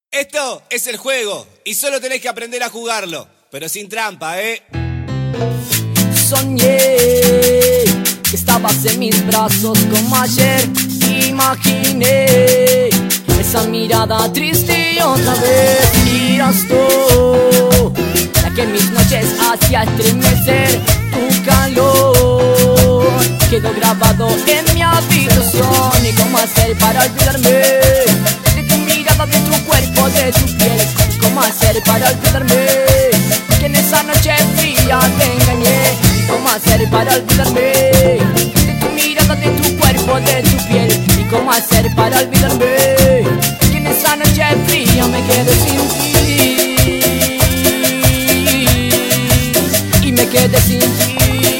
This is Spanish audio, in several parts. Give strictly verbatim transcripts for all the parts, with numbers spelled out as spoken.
Esto es el juego y solo tenés que aprender a jugarlo, pero sin trampa, ¿eh? Soñé que estabas en mis brazos como ayer. Imaginé esa mirada triste y otra vez miras tú, la que en mis noches hacía estremecer. Tu calor quedó grabado en mi habitación. ¿Y cómo hacer para olvidarme de tu mirada, de tu cuerpo, de tu piel? ¿Cómo hacer para olvidarme que en esa noche fría te engañé? ¿Cómo hacer para olvidarme de tu mirada, de tu cuerpo, de tu piel? ¿Y cómo hacer para olvidarme que en esa noche fría me quedé sin ti? Y me quedé sin ti.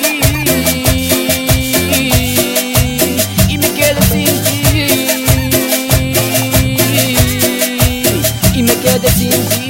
Y me quedé sin ti. Y me quedé sin ti.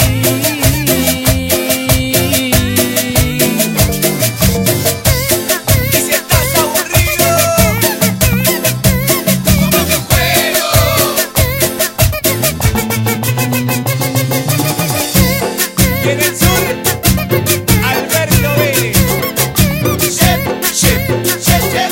En el sur, Alberto Vélez. Chef, chef, chef, chef.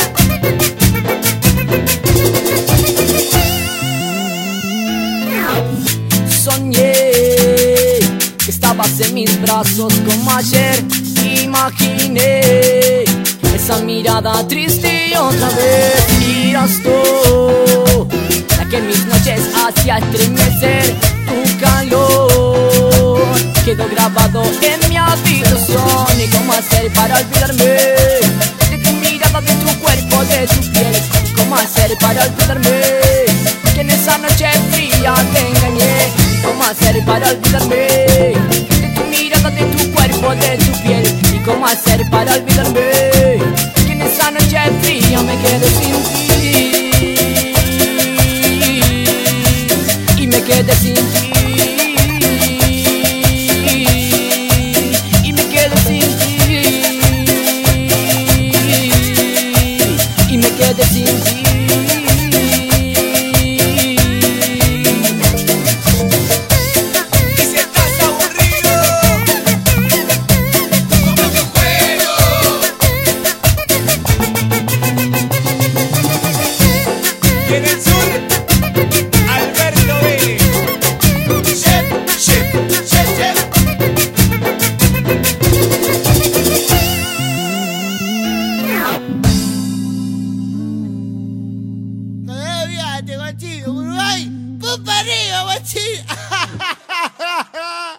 Soñé que estabas en mis brazos como ayer. Imaginé esa mirada triste y otra vez miras tú, la que en mis noches hacía estremecer. Tu calor quedó grabado en mi habitación. ¿Y cómo hacer para olvidarme de tu mirada, de tu cuerpo, de tu piel? ¿Cómo hacer para olvidarme que en esa noche fría te engañé? ¿Cómo hacer para olvidarme de tu mirada, de tu cuerpo, de tu piel? ¿Y cómo hacer para olvidarme que en esa noche fría me quedé sin ti? Y me quedé sin ti.